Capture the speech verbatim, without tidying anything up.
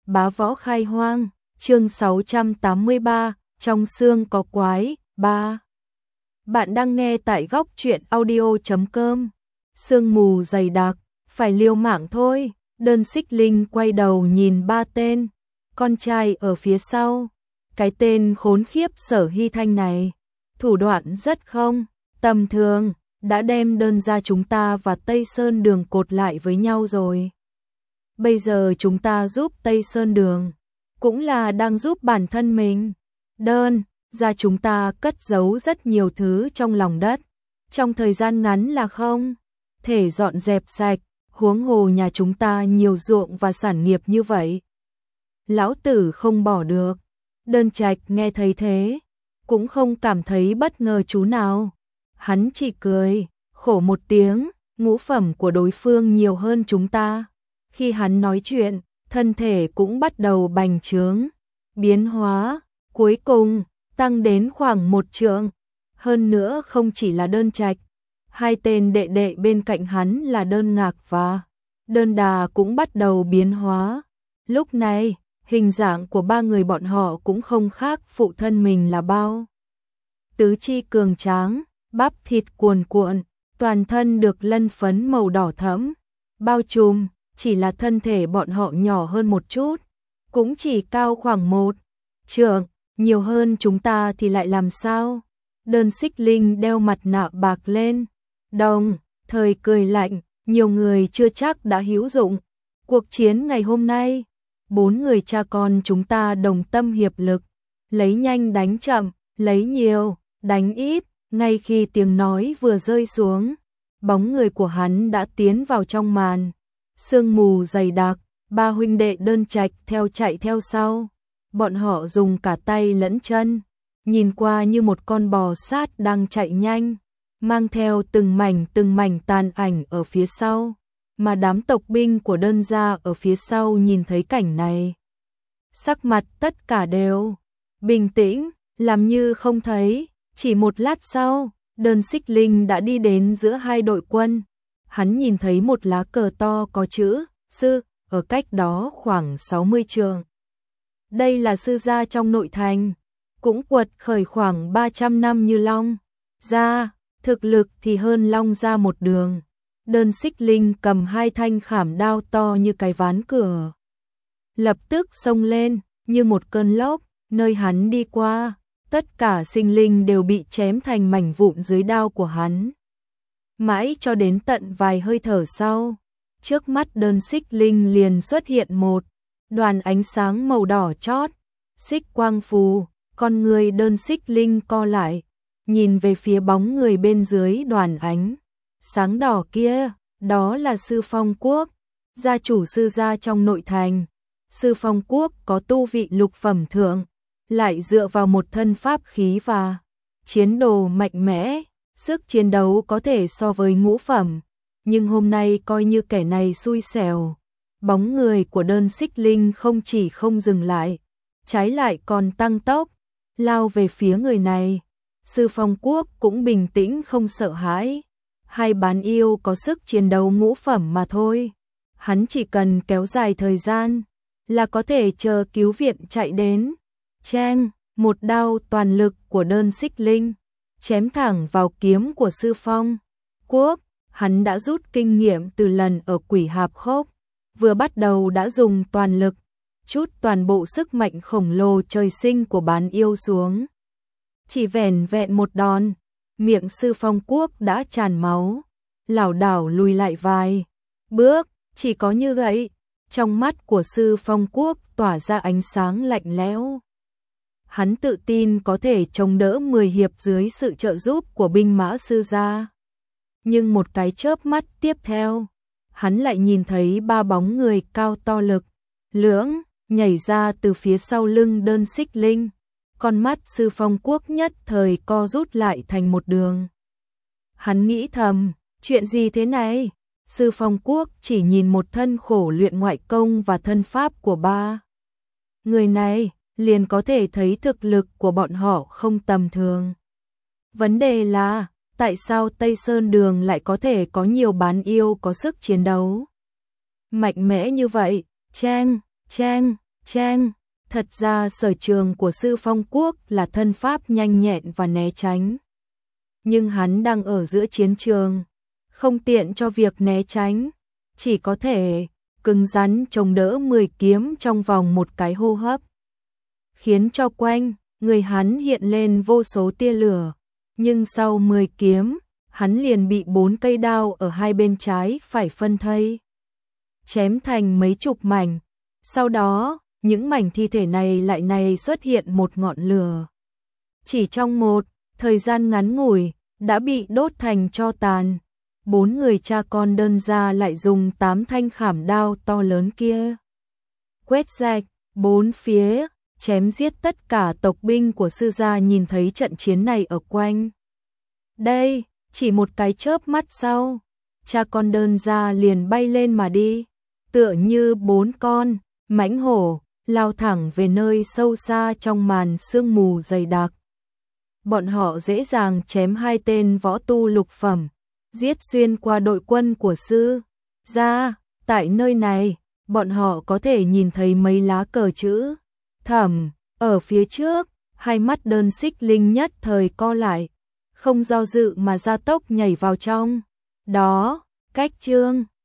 Bá Võ Khai Hoang, chương sáu trăm tám mươi ba, trong xương có quái, ba. Bạn đang nghe tại góc truyện audio chấm com. Sương mù dày đặc, phải liều mạng thôi. Đơn Xích Linh quay đầu nhìn ba tên con trai ở phía sau. Cái tên khốn khiếp Sở Hy Thanh này, thủ đoạn rất không tầm thường, đã đem Đơn gia chúng ta và Tây Sơn Đường cột lại với nhau rồi. Bây giờ chúng ta giúp Tây Sơn Đường, cũng là đang giúp bản thân mình. Đơn gia chúng ta cất giấu rất nhiều thứ trong lòng đất, trong thời gian ngắn là không thể dọn dẹp sạch, huống hồ nhà chúng ta nhiều ruộng và sản nghiệp như vậy. Lão tử không bỏ được. Đơn Trạch nghe thấy thế, cũng không cảm thấy bất ngờ chú nào. Hắn chỉ cười, khổ một tiếng, ngũ phẩm của đối phương nhiều hơn chúng ta. Khi hắn nói chuyện, thân thể cũng bắt đầu bành trướng, biến hóa, cuối cùng tăng đến khoảng một trượng. Hơn nữa không chỉ là Đơn Trạch, hai tên đệ đệ bên cạnh hắn là Đơn Ngạc và Đơn Đà cũng bắt đầu biến hóa. Lúc này, hình dạng của ba người bọn họ cũng không khác phụ thân mình là bao. Tứ chi cường tráng, bắp thịt cuồn cuộn, toàn thân được lân phấn màu đỏ thẫm bao trùm, chỉ là thân thể bọn họ nhỏ hơn một chút, cũng chỉ cao khoảng một trượng, nhiều hơn chúng ta thì lại làm sao? Đơn Xích Linh đeo mặt nạ bạc lên, đồng thời cười lạnh, nhiều người chưa chắc đã hữu dụng. Cuộc chiến ngày hôm nay, bốn người cha con chúng ta đồng tâm hiệp lực, lấy nhanh đánh chậm, lấy nhiều đánh ít. Ngay khi tiếng nói vừa rơi xuống, bóng người của hắn đã tiến vào trong màn sương mù dày đặc. Ba huynh đệ Đơn Trạch theo chạy theo sau, bọn họ dùng cả tay lẫn chân, nhìn qua như một con bò sát đang chạy nhanh, mang theo từng mảnh từng mảnh tàn ảnh ở phía sau. Mà đám tộc binh của Đơn gia ở phía sau nhìn thấy cảnh này, sắc mặt tất cả đều bình tĩnh, làm như không thấy. Chỉ một lát sau, Đơn Xích Linh đã đi đến giữa hai đội quân. Hắn nhìn thấy một lá cờ to có chữ sư ở cách đó khoảng sáu mươi trượng. Đây là sư gia trong nội thành, cũng quật khởi khoảng ba trăm năm như Long gia, thực lực thì hơn Long gia một đường. Đơn Xích Linh cầm hai thanh khảm đao to như cái ván cửa, lập tức xông lên như một cơn lốc. Nơi hắn đi qua, tất cả sinh linh đều bị chém thành mảnh vụn dưới đao của hắn. Mãi cho đến tận vài hơi thở sau, trước mắt Đơn Xích Linh liền xuất hiện một đoàn ánh sáng màu đỏ chót, xích quang phù. Con người Đơn Xích Linh co lại, nhìn về phía bóng người bên dưới đoàn ánh sáng đỏ kia, đó là Sư Phong Quốc, gia chủ sư gia trong nội thành. Sư Phong Quốc có tu vị lục phẩm thượng, lại dựa vào một thân pháp khí và chiến đồ mạnh mẽ, sức chiến đấu có thể so với ngũ phẩm. Nhưng hôm nay coi như kẻ này xui xẻo, bóng người của Đơn Xích Linh không chỉ không dừng lại, trái lại còn tăng tốc, lao về phía người này. Sư Phong Quốc cũng bình tĩnh không sợ hãi, hai bán yêu có sức chiến đấu ngũ phẩm mà thôi. Hắn chỉ cần kéo dài thời gian, là có thể chờ cứu viện chạy đến. Cheng, một đao toàn lực của Đơn Xích Linh chém thẳng vào kiếm của Sư Phong Quốc. Hắn đã rút kinh nghiệm từ lần ở Quỷ Hạp Khốc, vừa bắt đầu đã dùng toàn lực, chút toàn bộ sức mạnh khổng lồ trời sinh của bán yêu xuống. Chỉ vẻn vẹn một đòn, miệng Sư Phong Quốc đã tràn máu, lảo đảo lùi lại vài bước. Chỉ có như vậy, trong mắt của Sư Phong Quốc tỏa ra ánh sáng lạnh lẽo. Hắn tự tin có thể chống đỡ mười hiệp dưới sự trợ giúp của binh mã sư gia. Nhưng một cái chớp mắt tiếp theo, hắn lại nhìn thấy ba bóng người cao to lực lưỡng nhảy ra từ phía sau lưng Đơn Xích Linh. Con mắt Sư Phong Quốc nhất thời co rút lại thành một đường. Hắn nghĩ thầm, chuyện gì thế này? Sư Phong Quốc chỉ nhìn một thân khổ luyện ngoại công và thân pháp của ba người này, liền có thể thấy thực lực của bọn họ không tầm thường. Vấn đề là, tại sao Tây Sơn Đường lại có thể có nhiều bán yêu có sức chiến đấu mạnh mẽ như vậy? Cheng, cheng, Cheng, thật ra sở trường của Sư Phong Quốc là thân pháp nhanh nhẹn và né tránh. Nhưng hắn đang ở giữa chiến trường, không tiện cho việc né tránh, chỉ có thể cứng rắn chống đỡ mười kiếm trong vòng một cái hô hấp, khiến cho quanh người hắn hiện lên vô số tia lửa, nhưng sau mười kiếm, hắn liền bị bốn cây đao ở hai bên trái phải phân thây, chém thành mấy chục mảnh. Sau đó, những mảnh thi thể này lại này xuất hiện một ngọn lửa. Chỉ trong một thời gian ngắn ngủi, đã bị đốt thành tro tàn. Bốn người cha con đơn gia lại dùng tám thanh khảm đao to lớn kia quét rạch bốn phía, chém giết tất cả tộc binh của sư gia. Nhìn thấy trận chiến này ở quanh đây, chỉ một cái chớp mắt sau, cha con đơn gia liền bay lên mà đi, tựa như bốn con mãnh hổ lao thẳng về nơi sâu xa trong màn sương mù dày đặc. Bọn họ dễ dàng chém hai tên võ tu lục phẩm, giết xuyên qua đội quân của sư gia. Tại nơi này, bọn họ có thể nhìn thấy mấy lá cờ chữ Thẩm ở phía trước, hai mắt đơn xích linh nhất thời co lại, không do dự mà gia tốc nhảy vào trong. Đó, cách chương